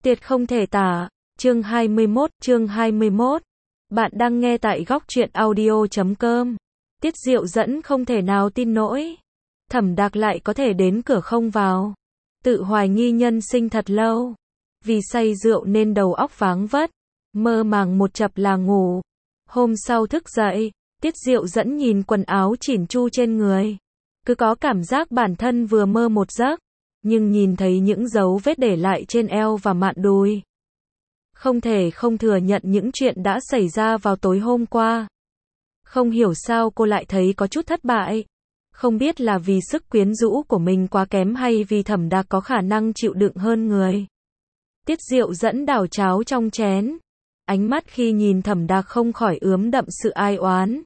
Tuyệt không thể tả. Chương 21. Bạn đang nghe tại góc truyện audio.com. Tiết Diệu Dẫn không thể nào tin nổi. Thẩm Đạc lại có thể đến cửa không vào. Tự hoài nghi nhân sinh thật lâu. Vì say rượu nên đầu óc váng vất. Mơ màng một chập là ngủ. Hôm sau thức dậy, Tiết Diệu Dẫn nhìn quần áo chỉn chu trên người. Cứ có cảm giác bản thân vừa mơ một giấc. Nhưng nhìn thấy những dấu vết để lại trên eo và mạn đùi. Không thể không thừa nhận những chuyện đã xảy ra vào tối hôm qua. Không hiểu sao cô lại thấy có chút thất bại. Không biết là vì sức quyến rũ của mình quá kém hay vì Thẩm Đạc có khả năng chịu đựng hơn người. Tiết Diệu Dẫn đảo cháo trong chén. Ánh mắt khi nhìn Thẩm Đạc không khỏi ướm đậm sự ai oán.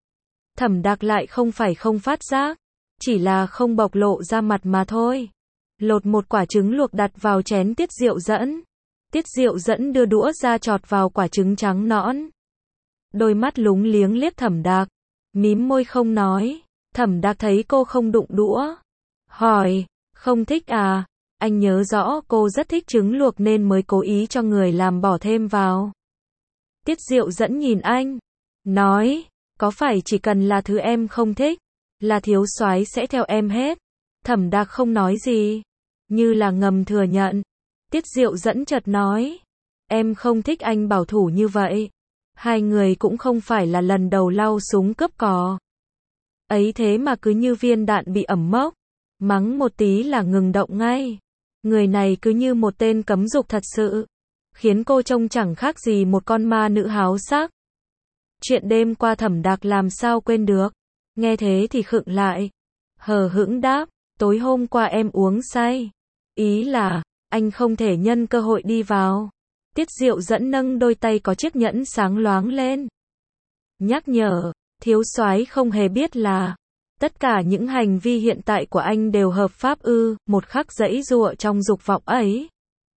Thẩm Đạc lại không phải không phát giác. Chỉ là không bộc lộ ra mặt mà thôi. Lột một quả trứng luộc đặt vào chén Tiết Diệu Dẫn. Tiết Diệu Dẫn đưa đũa ra chọt vào quả trứng trắng nõn. Đôi mắt lúng liếng liếc Thẩm Đạc. Mím môi không nói. Thẩm Đạc thấy cô không đụng đũa. Hỏi, không thích à? Anh nhớ rõ cô rất thích trứng luộc nên mới cố ý cho người làm bỏ thêm vào. Tiết Diệu Dẫn nhìn anh. Nói, có phải chỉ cần là thứ em không thích, là thiếu soái sẽ theo em hết? Thẩm Đạc không nói gì. Như là ngầm thừa nhận. Tiết Diệu Dẫn chợt nói. Em không thích anh bảo thủ như vậy. Hai người cũng không phải là lần đầu lau súng cướp cò. Ấy thế mà cứ như viên đạn bị ẩm mốc. Mắng một tí là ngừng động ngay. Người này cứ như một tên cấm dục thật sự. Khiến cô trông chẳng khác gì một con ma nữ háo sắc. Chuyện đêm qua Thẩm Đạc làm sao quên được. Nghe thế thì khựng lại. Hờ hững đáp. Tối hôm qua em uống say. Ý là, anh không thể nhân cơ hội đi vào. Tiết Diệu Dẫn nâng đôi tay có chiếc nhẫn sáng loáng lên. Nhắc nhở, thiếu soái không hề biết là tất cả những hành vi hiện tại của anh đều hợp pháp ư? Một khắc giãy giụa trong dục vọng ấy.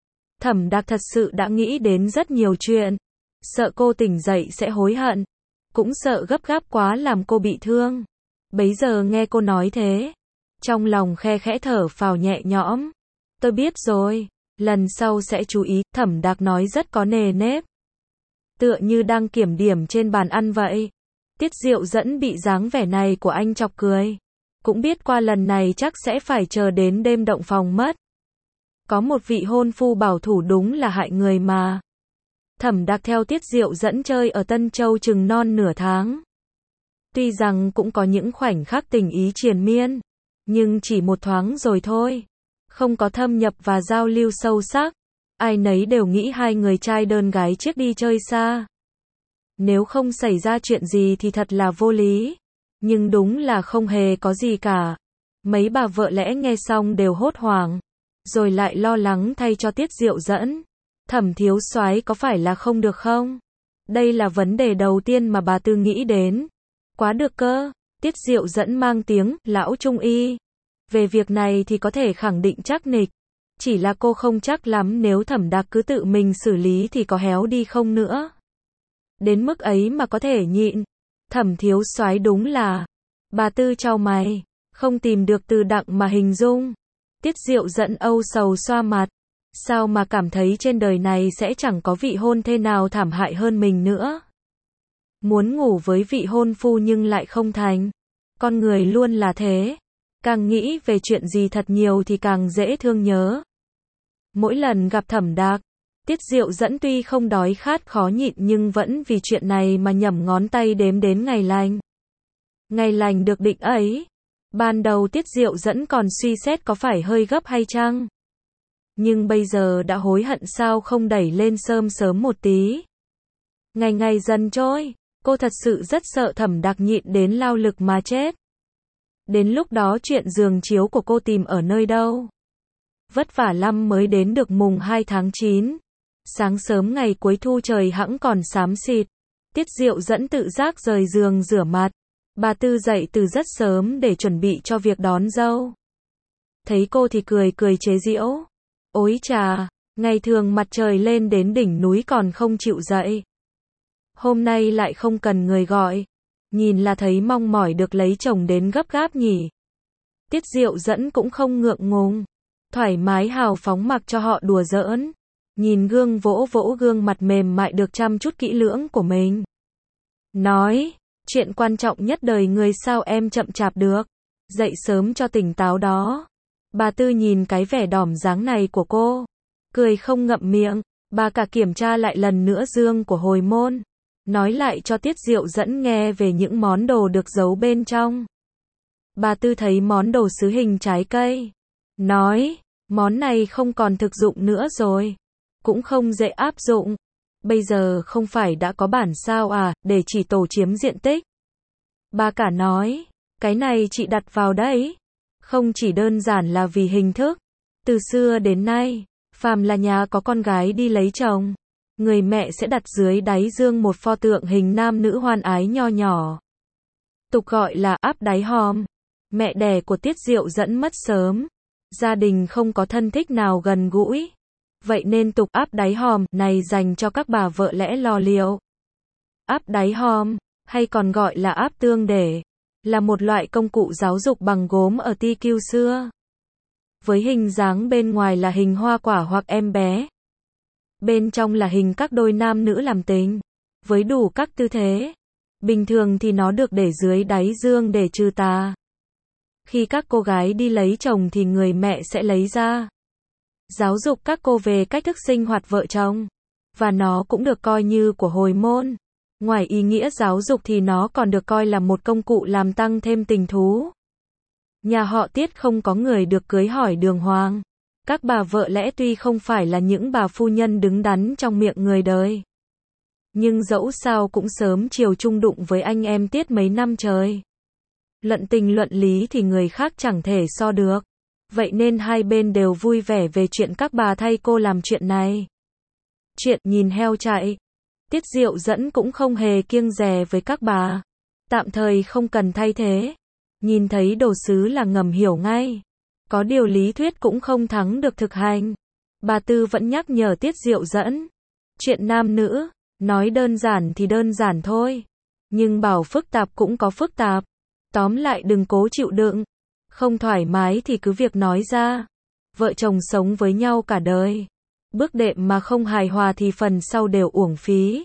Thẩm Đạc thật sự đã nghĩ đến rất nhiều chuyện. Sợ cô tỉnh dậy sẽ hối hận. Cũng sợ gấp gáp quá làm cô bị thương. Bấy giờ nghe cô nói thế. Trong lòng khe khẽ thở phào nhẹ nhõm. Tôi biết rồi, lần sau sẽ chú ý, Thẩm Đạc nói rất có nề nếp. Tựa như đang kiểm điểm trên bàn ăn vậy. Tiết Diệu Dẫn bị dáng vẻ này của anh chọc cười. Cũng biết qua lần này chắc sẽ phải chờ đến đêm động phòng mất. Có một vị hôn phu bảo thủ đúng là hại người mà. Thẩm Đạc theo Tiết Diệu Dẫn chơi ở Tân Châu chừng non nửa tháng. Tuy rằng cũng có những khoảnh khắc tình ý triền miên. Nhưng chỉ một thoáng rồi thôi. Không có thâm nhập và giao lưu sâu sắc. Ai nấy đều nghĩ hai người trai đơn gái chiếc đi chơi xa. Nếu không xảy ra chuyện gì thì thật là vô lý. Nhưng đúng là không hề có gì cả. Mấy bà vợ lẽ nghe xong đều hốt hoảng. Rồi lại lo lắng thay cho Tiết Diệu Dẫn. Thẩm thiếu soái có phải là không được không? Đây là vấn đề đầu tiên mà bà Tư nghĩ đến. Quá được cơ. Tiết Diệu Dẫn mang tiếng lão trung y. Về việc này thì có thể khẳng định chắc nịch. Chỉ là cô không chắc lắm nếu Thẩm Đạc cứ tự mình xử lý thì có héo đi không nữa. Đến mức ấy mà có thể nhịn. Thẩm thiếu soái đúng là. Bà Tư chau mày. Không tìm được từ đặng mà hình dung. Tiết Diệu Dẫn âu sầu xoa mặt. Sao mà cảm thấy trên đời này sẽ chẳng có vị hôn thê nào thảm hại hơn mình nữa. Muốn ngủ với vị hôn phu nhưng lại không thành. Con người luôn là thế. Càng nghĩ về chuyện gì thật nhiều thì càng dễ thương nhớ. Mỗi lần gặp Thẩm Đạc, Tiết Diệu Dẫn tuy không đói khát khó nhịn nhưng vẫn vì chuyện này mà nhẩm ngón tay đếm đến ngày lành. Ngày lành được định ấy. Ban đầu Tiết Diệu Dẫn còn suy xét có phải hơi gấp hay chăng. Nhưng bây giờ đã hối hận sao không đẩy lên sớm một tí. Ngày dần trôi, cô thật sự rất sợ Thẩm Đạc nhịn đến lao lực mà chết. Đến lúc đó chuyện giường chiếu của cô tìm ở nơi đâu? Vất vả lắm mới đến được mùng 2 tháng 9. Sáng sớm ngày cuối thu trời hẵng còn xám xịt. Tiết Diệu Dẫn tự giác rời giường rửa mặt. Bà Tư dậy từ rất sớm để chuẩn bị cho việc đón dâu. Thấy cô thì cười chế giễu. Ối chà, ngày thường mặt trời lên đến đỉnh núi còn không chịu dậy. Hôm nay lại không cần người gọi. Nhìn là thấy mong mỏi được lấy chồng đến gấp gáp nhỉ. Tiết Diệu Dẫn cũng không ngượng ngùng. Thoải mái hào phóng mặc cho họ đùa giỡn. nhìn gương vỗ vỗ gương mặt mềm mại được chăm chút kỹ lưỡng của mình. Nói, chuyện quan trọng nhất đời người sao em chậm chạp được, dậy sớm cho tỉnh táo đó. Bà Tư nhìn cái vẻ đỏm dáng này của cô, cười không ngậm miệng, bà cả kiểm tra lại lần nữa dương của hồi môn, nói lại cho Tiết Diệu Dẫn nghe về những món đồ được giấu bên trong. Bà Tư thấy món đồ sứ hình trái cây, nói, món này không còn thực dụng nữa rồi, cũng không dễ áp dụng. Bây giờ không phải đã có bản sao à, để chỉ tổ chiếm diện tích. Bà cả nói, cái này chị đặt vào đấy, không chỉ đơn giản là vì hình thức. Từ xưa đến nay, phàm là nhà có con gái đi lấy chồng, người mẹ sẽ đặt dưới đáy dương một pho tượng hình nam nữ hoan ái nho nhỏ, tục gọi là áp đáy hòm. Mẹ đẻ của Tiết Diệu Dẫn mất sớm, gia đình không có thân thích nào gần gũi, vậy nên tục áp đáy hòm này dành cho các bà vợ lẽ lo liệu. Áp đáy hòm, hay còn gọi là áp tương để, là một loại công cụ giáo dục bằng gốm ở TQ xưa. Với hình dáng bên ngoài là hình hoa quả hoặc em bé, bên trong là hình các đôi nam nữ làm tình, với đủ các tư thế. Bình thường thì nó được để dưới đáy dương để trừ tà. Khi các cô gái đi lấy chồng thì người mẹ sẽ lấy ra, giáo dục các cô về cách thức sinh hoạt vợ chồng, và nó cũng được coi như của hồi môn. Ngoài ý nghĩa giáo dục thì nó còn được coi là một công cụ làm tăng thêm tình thú. Nhà họ Tiết không có người được cưới hỏi đường hoàng. Các bà vợ lẽ tuy không phải là những bà phu nhân đứng đắn trong miệng người đời, nhưng dẫu sao cũng sớm chiều chung đụng với anh em Tiết mấy năm trời. Luận tình luận lý thì người khác chẳng thể so được. Vậy nên hai bên đều vui vẻ về chuyện các bà thay cô làm chuyện này. Chuyện nhìn heo chạy, Tiết Diệu Dẫn cũng không hề kiêng dè với các bà. Tạm thời không cần thay thế. Nhìn thấy đồ sứ là ngầm hiểu ngay. Có điều lý thuyết cũng không thắng được thực hành. Bà Tư vẫn nhắc nhở Tiết Diệu Dẫn. Chuyện nam nữ, nói đơn giản thì đơn giản thôi. Nhưng bảo phức tạp cũng có phức tạp. Tóm lại đừng cố chịu đựng. Không thoải mái thì cứ việc nói ra. Vợ chồng sống với nhau cả đời. Bước đệm mà không hài hòa thì phần sau đều uổng phí.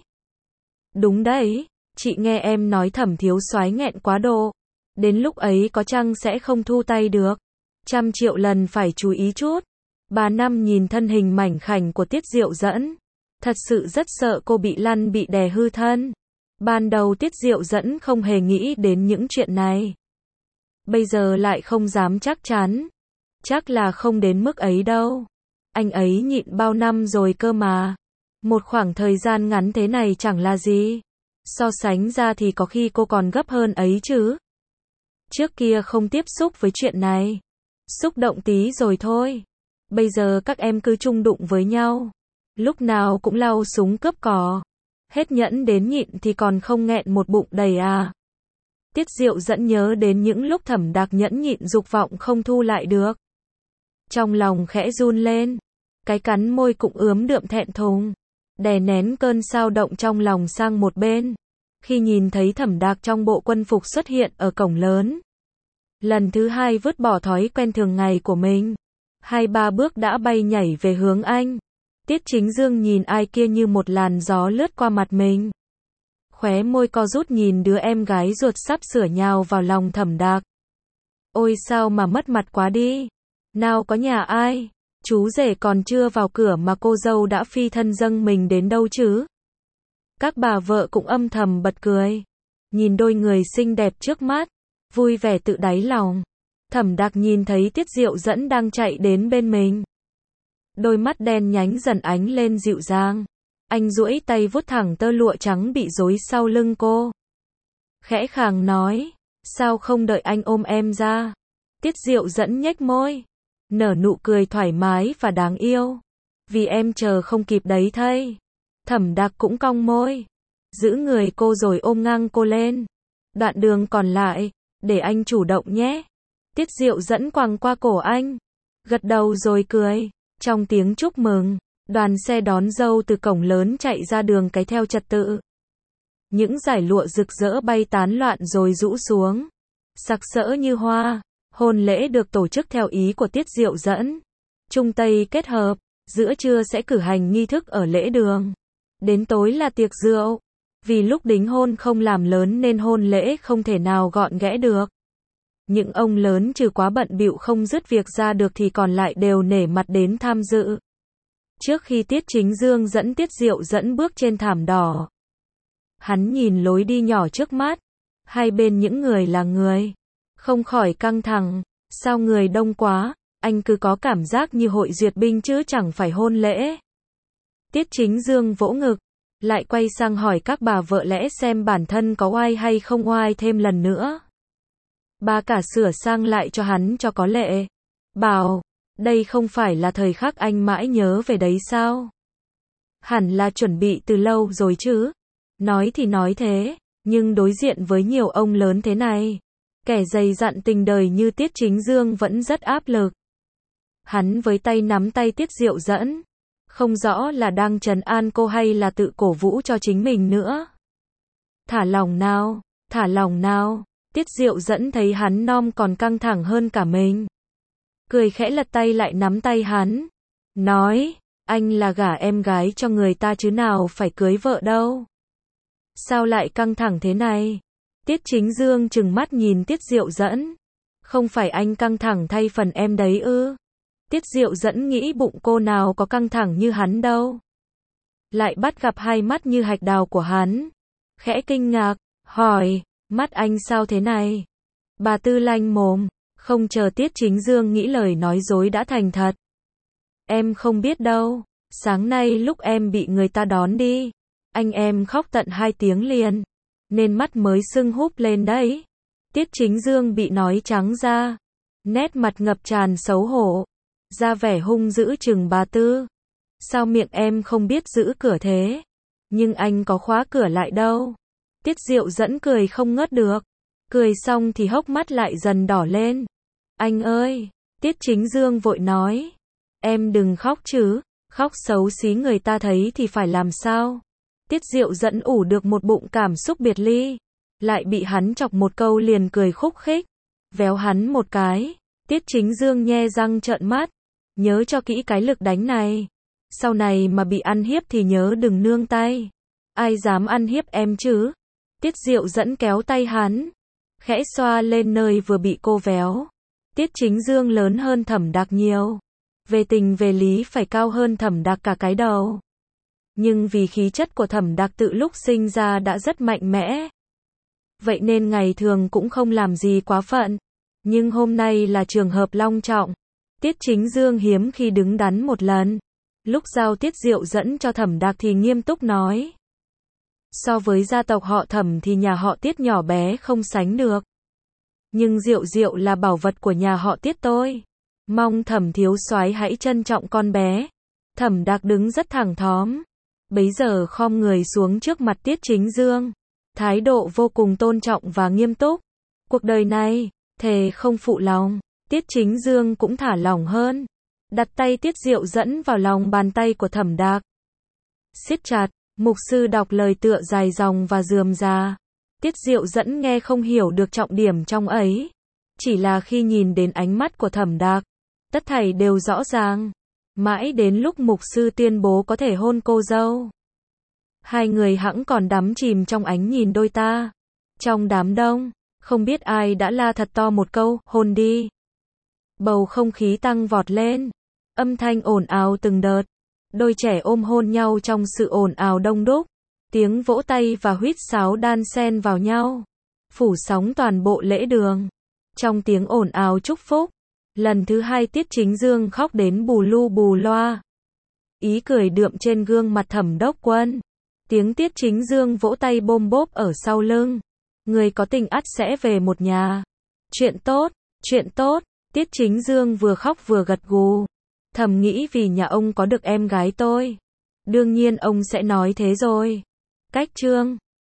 Đúng đấy, chị nghe em nói Thẩm thiếu soái nghẹn quá độ. Đến lúc ấy có chăng sẽ không thu tay được. 100 triệu lần phải chú ý chút. Bà Năm nhìn thân hình mảnh khảnh của Tiết Diệu Dẫn, thật sự rất sợ cô bị lăn bị đè hư thân. Ban đầu Tiết Diệu Dẫn không hề nghĩ đến những chuyện này. Bây giờ lại không dám chắc chắn. Chắc là không đến mức ấy đâu. Anh ấy nhịn bao năm rồi cơ mà. Một khoảng thời gian ngắn thế này chẳng là gì. So sánh ra thì có khi cô còn gấp hơn ấy chứ. Trước kia không tiếp xúc với chuyện này. Xúc động tí rồi thôi. Bây giờ các em cứ chung đụng với nhau. Lúc nào cũng lau súng cướp cò. Hết nhẫn đến nhịn thì còn không nghẹn một bụng đầy à. Tiết Diệu Dẫn nhớ đến những lúc Thẩm Đạc nhẫn nhịn dục vọng không thu lại được. Trong lòng khẽ run lên. Cái cắn môi cũng ướm đượm thẹn thùng. Đè nén cơn xao động trong lòng sang một bên. Khi nhìn thấy Thẩm Đạc trong bộ quân phục xuất hiện ở cổng lớn. Lần thứ hai vứt bỏ thói quen thường ngày của mình. 2-3 bước đã bay nhảy về hướng anh. Tiết Chính Dương nhìn ai kia như một làn gió lướt qua mặt mình. Khóe môi co rút nhìn đứa em gái ruột sắp sửa nhào vào lòng Thẩm Đạc. Ôi sao mà mất mặt quá đi. Nào có nhà ai. Chú rể còn chưa vào cửa mà cô dâu đã phi thân dâng mình đến đâu chứ. Các bà vợ cũng âm thầm bật cười. Nhìn đôi người xinh đẹp trước mắt. Vui vẻ tự đáy lòng. Thẩm Đạc nhìn thấy Tiết Diệu Dẫn đang chạy đến bên mình. Đôi mắt đen nhánh dần ánh lên dịu dàng. Anh duỗi tay vuốt thẳng tơ lụa trắng bị rối sau lưng cô. Khẽ khàng nói. Sao không đợi anh ôm em ra. Tiết Diệu Dẫn nhếch môi. Nở nụ cười thoải mái và đáng yêu. Vì em chờ không kịp đấy thay. Thẩm Đạc cũng cong môi. Giữ người cô rồi ôm ngang cô lên. Đoạn đường còn lại, để anh chủ động nhé. Tiết Diệu Dẫn quàng qua cổ anh. Gật đầu rồi cười. Trong tiếng chúc mừng, đoàn xe đón dâu từ cổng lớn chạy ra đường cái theo trật tự. Những dải lụa rực rỡ bay tán loạn rồi rũ xuống. Sặc sỡ như hoa. Hôn lễ được tổ chức theo ý của Tiết Diệu Dẫn. Trung Tây kết hợp. giữa trưa sẽ cử hành nghi thức ở lễ đường. Đến tối là tiệc rượu. Vì lúc đính hôn không làm lớn nên hôn lễ không thể nào gọn ghẽ được. Những ông lớn trừ quá bận bịu không dứt việc ra được thì còn lại đều nể mặt đến tham dự. Trước khi Tiết Chính Dương dẫn Tiết Diệu Dẫn bước trên thảm đỏ, hắn nhìn lối đi nhỏ trước mắt, hai bên những người là người, không khỏi căng thẳng, sao người đông quá, anh cứ có cảm giác như hội duyệt binh chứ chẳng phải hôn lễ. Tiết Chính Dương vỗ ngực, lại quay sang hỏi các bà vợ lẽ xem bản thân có oai hay không oai thêm lần nữa. Bà cả sửa sang lại cho hắn cho có lệ, bảo, đây không phải là thời khắc anh mãi nhớ về đấy sao? Hẳn là chuẩn bị từ lâu rồi chứ. Nói thì nói thế, nhưng đối diện với nhiều ông lớn thế này, kẻ dày dặn tình đời như Tiết Chính Dương vẫn rất áp lực. Hắn với tay nắm tay Tiết Diệu Dẫn, không rõ là đang trấn an cô hay là tự cổ vũ cho chính mình nữa. Thả lỏng nào, thả lỏng nào. Tiết Diệu Dẫn thấy hắn non còn căng thẳng hơn cả mình, cười khẽ lật tay lại nắm tay hắn, nói, anh là gả em gái cho người ta chứ nào phải cưới vợ đâu. Sao lại căng thẳng thế này? Tiết Chính Dương trừng mắt nhìn Tiết Diệu Dẫn, không phải anh căng thẳng thay phần em đấy ư? Tiết Diệu Dẫn nghĩ bụng cô nào có căng thẳng như hắn đâu. Lại bắt gặp hai mắt như hạch đào của hắn, khẽ kinh ngạc, hỏi, mắt anh sao thế này? Bà Tư lanh mồm, không chờ Tiết Chính Dương nghĩ lời nói dối đã thành thật. Em không biết đâu, sáng nay lúc em bị người ta đón đi, anh em khóc tận 2 tiếng liền, nên mắt mới sưng húp lên đấy. Tiết Chính Dương bị nói trắng ra, nét mặt ngập tràn xấu hổ, ra vẻ hung dữ chừng bà Tư. Sao miệng em không biết giữ cửa thế? Nhưng anh có khóa cửa lại đâu. Tiết Diệu Dẫn cười không ngớt được. Cười xong thì hốc mắt lại dần đỏ lên. Anh ơi! Tiết Chính Dương vội nói. Em đừng khóc chứ. Khóc xấu xí người ta thấy thì phải làm sao? Tiết Diệu Dẫn ủ được một bụng cảm xúc biệt ly. Lại bị hắn chọc một câu liền cười khúc khích. Véo hắn một cái. Tiết Chính Dương nhe răng trợn mắt. Nhớ cho kỹ cái lực đánh này. Sau này mà bị ăn hiếp thì nhớ đừng nương tay. Ai dám ăn hiếp em chứ? Tiết Diệu Dẫn kéo tay hắn, khẽ xoa lên nơi vừa bị cô véo. Tiết Chính Dương lớn hơn Thẩm Đạc nhiều. Về tình về lý phải cao hơn Thẩm Đạc cả cái đầu. Nhưng vì khí chất của Thẩm Đạc tự lúc sinh ra đã rất mạnh mẽ. Vậy nên ngày thường cũng không làm gì quá phận. Nhưng hôm nay là trường hợp long trọng. Tiết Chính Dương hiếm khi đứng đắn một lần. Lúc giao Tiết Diệu Dẫn cho Thẩm Đạc thì nghiêm túc nói. So với gia tộc họ Thẩm thì nhà họ Tiết nhỏ bé không sánh được. Nhưng Diệu Diệu là bảo vật của nhà họ Tiết tôi. Mong Thẩm thiếu soái hãy trân trọng con bé. Thẩm Đạc đứng rất thẳng thóm. Bấy giờ khom người xuống trước mặt Tiết Chính Dương. Thái độ vô cùng tôn trọng và nghiêm túc. Cuộc đời này, thề không phụ lòng. Tiết Chính Dương cũng thả lỏng hơn. Đặt tay Tiết Diệu Dẫn vào lòng bàn tay của Thẩm Đạc. Siết chặt. Mục sư đọc lời tựa dài dòng và rườm rà. Tiết Diệu Dẫn nghe không hiểu được trọng điểm trong ấy. Chỉ là khi nhìn đến ánh mắt của Thẩm Đạc, tất thảy đều rõ ràng. Mãi đến lúc mục sư tuyên bố có thể hôn cô dâu. Hai người hẵng còn đắm chìm trong ánh nhìn đôi ta. Trong đám đông, không biết ai đã la thật to một câu, hôn đi. Bầu không khí tăng vọt lên. Âm thanh ồn ào từng đợt. Đôi trẻ ôm hôn nhau trong sự ồn ào đông đúc. Tiếng vỗ tay và huýt sáo đan xen vào nhau. Phủ sóng toàn bộ lễ đường. Trong tiếng ồn ào chúc phúc. Lần thứ 2 Tiết Chính Dương khóc đến bù lu bù loa. Ý cười đượm trên gương mặt Thẩm Đốc Quân. Tiếng Tiết Chính Dương vỗ tay bôm bốp ở sau lưng. Người có tình ắt sẽ về một nhà. Chuyện tốt, chuyện tốt. Tiết Chính Dương vừa khóc vừa gật gù. Thầm nghĩ vì nhà ông có được em gái tôi. Đương nhiên ông sẽ nói thế rồi. Cách chương